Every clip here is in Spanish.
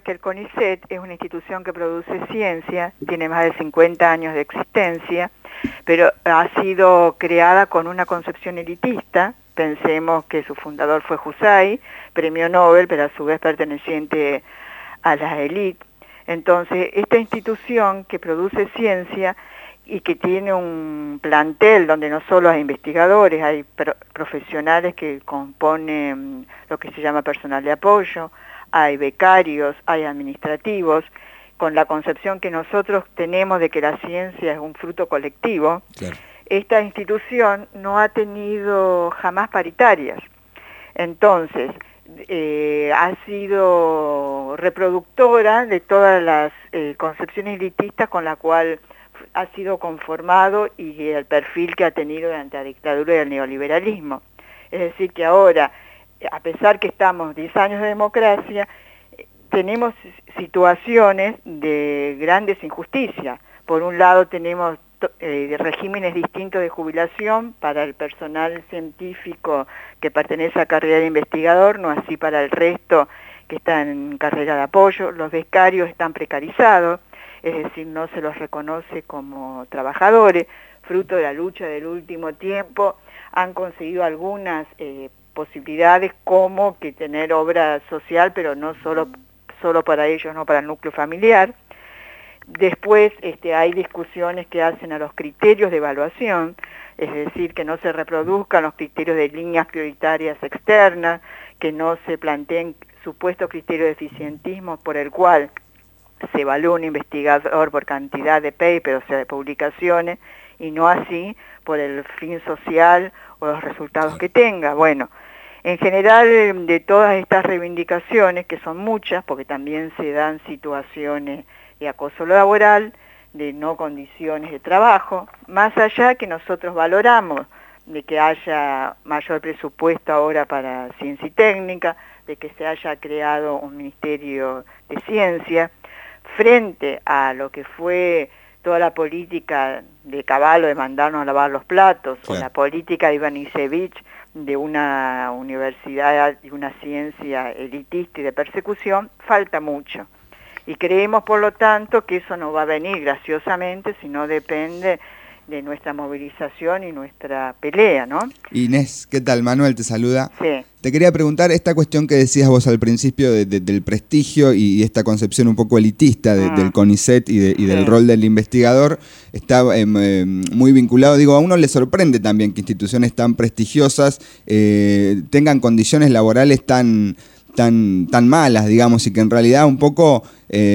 que el CONICET es una institución que produce ciencia, tiene más de 50 años de existencia, pero ha sido creada con una concepción elitista. Pensemos que su fundador fue Husay, premio Nobel, pero a su vez perteneciente a la élite. Entonces, esta institución que produce ciencia y que tiene un plantel donde no solo hay investigadores, hay profesionales que componen lo que se llama personal de apoyo, hay becarios, hay administrativos, con la concepción que nosotros tenemos de que la ciencia es un fruto colectivo. Claro. Esta institución no ha tenido jamás paritarias. Entonces, ha sido reproductora de todas las concepciones elitistas con la cual ha sido conformado y el perfil que ha tenido durante la dictadura y el neoliberalismo. Es decir, que ahora, a pesar que estamos 10 años de democracia, tenemos situaciones de grandes injusticias. Por un lado tenemos regímenes distintos de jubilación para el personal científico que pertenece a carrera de investigador, no así para el resto que está en carrera de apoyo. Los becarios están precarizados, es decir, no se los reconoce como trabajadores. Fruto de la lucha del último tiempo han conseguido algunas posibilidades, como que tener obra social, pero no solo para ellos, no para el núcleo familiar. Después hay discusiones que hacen a los criterios de evaluación, es decir, que no se reproduzcan los criterios de líneas prioritarias externas, que no se planteen supuestos criterios de eficientismo por el cual se evalúa un investigador por cantidad de papers, o sea, de publicaciones, y no así por el fin social o los resultados que tenga. Bueno, en general, de todas estas reivindicaciones, que son muchas, porque también se dan situaciones de acoso laboral, de no condiciones de trabajo, más allá que nosotros valoramos de que haya mayor presupuesto ahora para ciencia y técnica, de que se haya creado un ministerio de ciencia, frente a lo que fue toda la política de Cavallo de mandarnos a lavar los platos, claro, o la política de Ivanišević de una universidad y una ciencia elitista y de persecución, falta mucho. Y creemos, por lo tanto, que eso no va a venir graciosamente, sino depende de nuestra movilización y nuestra pelea, ¿no? Inés, ¿qué tal? Manuel te saluda. Sí. Te quería preguntar esta cuestión que decías vos al principio del prestigio y esta concepción un poco elitista del CONICET y del rol del investigador, está muy vinculado. Digo, a uno le sorprende también que instituciones tan prestigiosas tengan condiciones laborales tan malas, digamos, y que en realidad un poco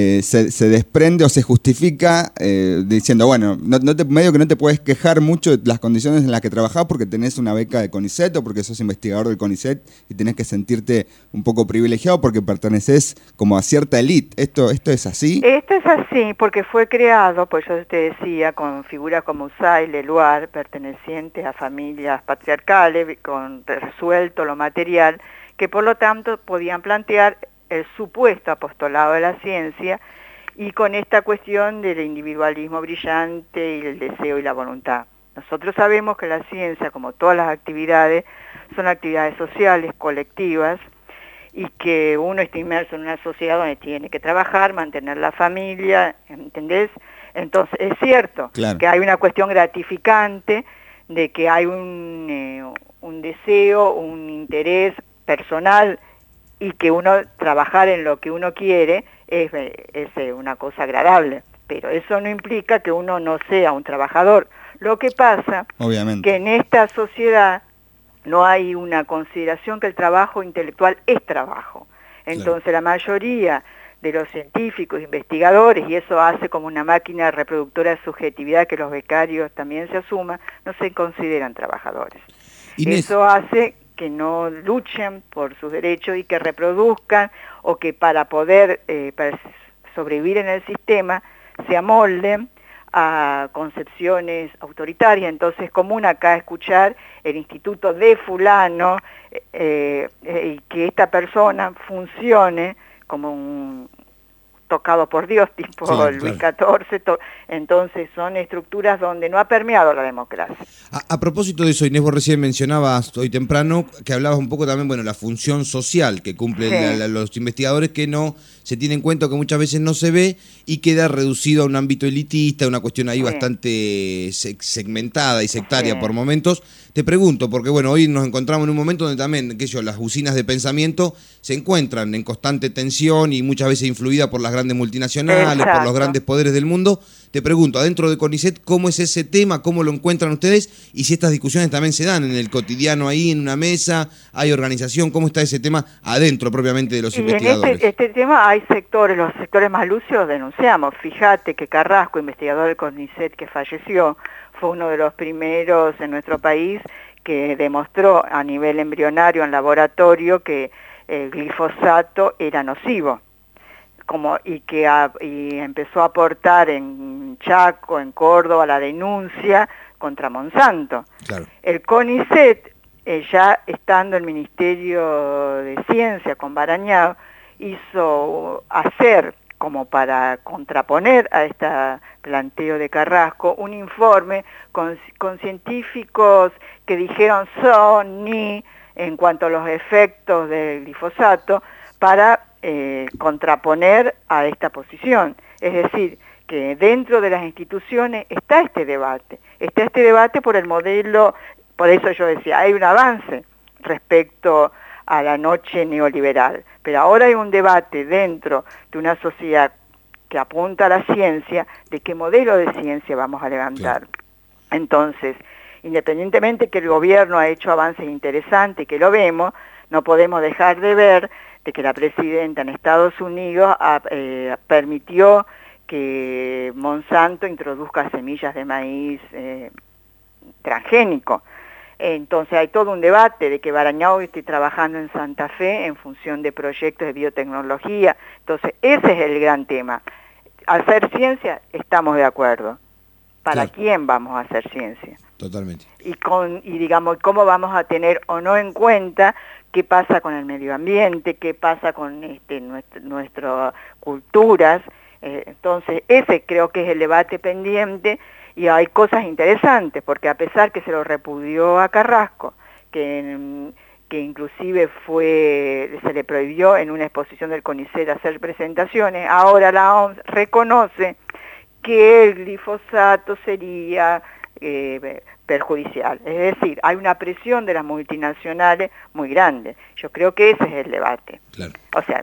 se desprende o se justifica diciendo, bueno, medio que no te puedes quejar mucho de las condiciones en las que trabajás porque tenés una beca de CONICET o porque sos investigador del CONICET y tenés que sentirte un poco privilegiado porque perteneces como a cierta élite. ¿Esto es así? Esto es así porque fue creado, pues yo te decía, con figuras como Husay, Leloir, pertenecientes a familias patriarcales, con resuelto lo material, que por lo tanto podían plantear el supuesto apostolado de la ciencia y con esta cuestión del individualismo brillante y el deseo y la voluntad. Nosotros sabemos que la ciencia, como todas las actividades, son actividades sociales, colectivas, y que uno está inmerso en una sociedad donde tiene que trabajar, mantener la familia, ¿entendés? Entonces, es cierto, claro, que hay una cuestión gratificante de que hay un deseo, un interés personal y que uno trabajar en lo que uno quiere es una cosa agradable, pero eso no implica que uno no sea un trabajador. Lo que pasa es que en esta sociedad no hay una consideración que el trabajo intelectual es trabajo. Entonces claro, la mayoría de los científicos, investigadores, y eso hace como una máquina reproductora de subjetividad que los becarios también se asuman, no se consideran trabajadores. Inés. Eso hace que no luchen por sus derechos y que reproduzcan o que para poder sobrevivir en el sistema se amolden a concepciones autoritarias. Entonces es común acá escuchar el instituto de fulano y que esta persona funcione como tocado por Dios, tipo Sí, Luis claro. XIV, entonces son estructuras donde no ha permeado la democracia. A propósito de eso, Inés, vos recién mencionabas hoy temprano que hablabas un poco también, bueno, la función social que cumplen Sí, los investigadores, que no se tiene en cuenta, que muchas veces no se ve y queda reducido a un ámbito elitista, una cuestión ahí sí, bastante segmentada y sectaria por sí, momentos. Te pregunto, porque bueno, hoy nos encontramos en un momento donde también, qué sé yo, las usinas de pensamiento se encuentran en constante tensión y muchas veces influida por las grandes multinacionales, por los exacto. grandes poderes del mundo. Te pregunto, adentro de CONICET, ¿cómo es ese tema? ¿Cómo lo encuentran ustedes? Y si estas discusiones también se dan en el cotidiano ahí, en una mesa, hay organización, ¿cómo está ese tema adentro propiamente de los Y en investigadores? este tema hay sectores, los sectores más lucios denunciamos. Fíjate que Carrasco, investigador del CONICET que falleció, fue uno de los primeros en nuestro país que demostró a nivel embrionario en laboratorio que el glifosato era nocivo. Y empezó a aportar en Chaco, en Córdoba, la denuncia contra Monsanto. Claro. El CONICET, ya estando en el Ministerio de Ciencia con Barañao, hizo hacer, como para contraponer a este planteo de Carrasco, un informe con científicos que dijeron ni en cuanto a los efectos del glifosato para contraponer a esta posición. Es decir, que dentro de las instituciones está este debate por el modelo, por eso yo decía, hay un avance respecto a la noche neoliberal, pero ahora hay un debate dentro de una sociedad que apunta a la ciencia, de qué modelo de ciencia vamos a levantar. Claro. Entonces, independientemente que el gobierno ha hecho avances interesantes, que lo vemos, no podemos dejar de ver de que la presidenta en Estados Unidos permitió que Monsanto introduzca semillas de maíz transgénico. Entonces hay todo un debate de que Barañao esté trabajando en Santa Fe en función de proyectos de biotecnología. Entonces ese es el gran tema. Hacer ciencia, estamos de acuerdo. ¿Para Claro. quién vamos a hacer ciencia? Totalmente. Y digamos, cómo vamos a tener o no en cuenta qué pasa con el medio ambiente, qué pasa con nuestras culturas. Entonces, ese creo que es el debate pendiente y hay cosas interesantes, porque a pesar que se lo repudió a Carrasco, que inclusive se le prohibió en una exposición del CONICET hacer presentaciones, ahora la OMS reconoce que el glifosato sería perjudicial. Es decir, hay una presión de las multinacionales muy grande. Yo creo que ese es el debate. Claro. O sea,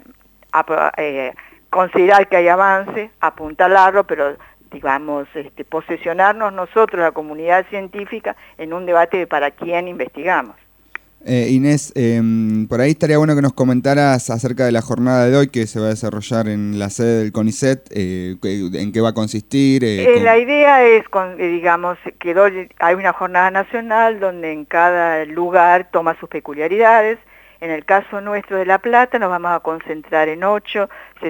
considerar que hay avance, apuntalarlo, pero digamos, posesionarnos nosotros, la comunidad científica, en un debate de para quién investigamos. Inés, por ahí estaría bueno que nos comentaras acerca de la jornada de hoy que se va a desarrollar en la sede del CONICET, en qué va a consistir. La idea es, digamos, hay una jornada nacional donde en cada lugar toma sus peculiaridades. En el caso nuestro de La Plata nos vamos a concentrar en 8,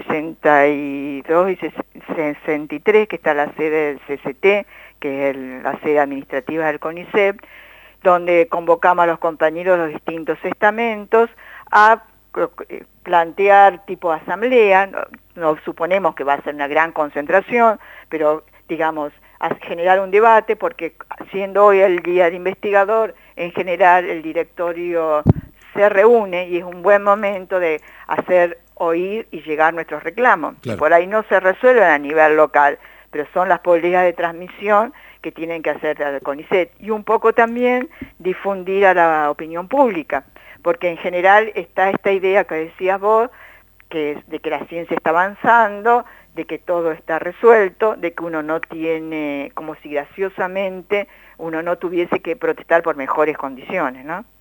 62 y 63, que está la sede del CCT, que es la sede administrativa del CONICET, donde convocamos a los compañeros de los distintos estamentos a plantear tipo asamblea. No suponemos que va a ser una gran concentración, pero digamos, a generar un debate, porque siendo hoy el Día del Investigador, en general el directorio se reúne y es un buen momento de hacer oír y llegar nuestros reclamos. Claro. Por ahí no se resuelven a nivel local, pero son las políticas de transmisión que tienen que hacer el CONICET, y un poco también difundir a la opinión pública, porque en general está esta idea que decías vos, de que la ciencia está avanzando, de que todo está resuelto, de que uno no tiene, como si graciosamente uno no tuviese que protestar por mejores condiciones, ¿no?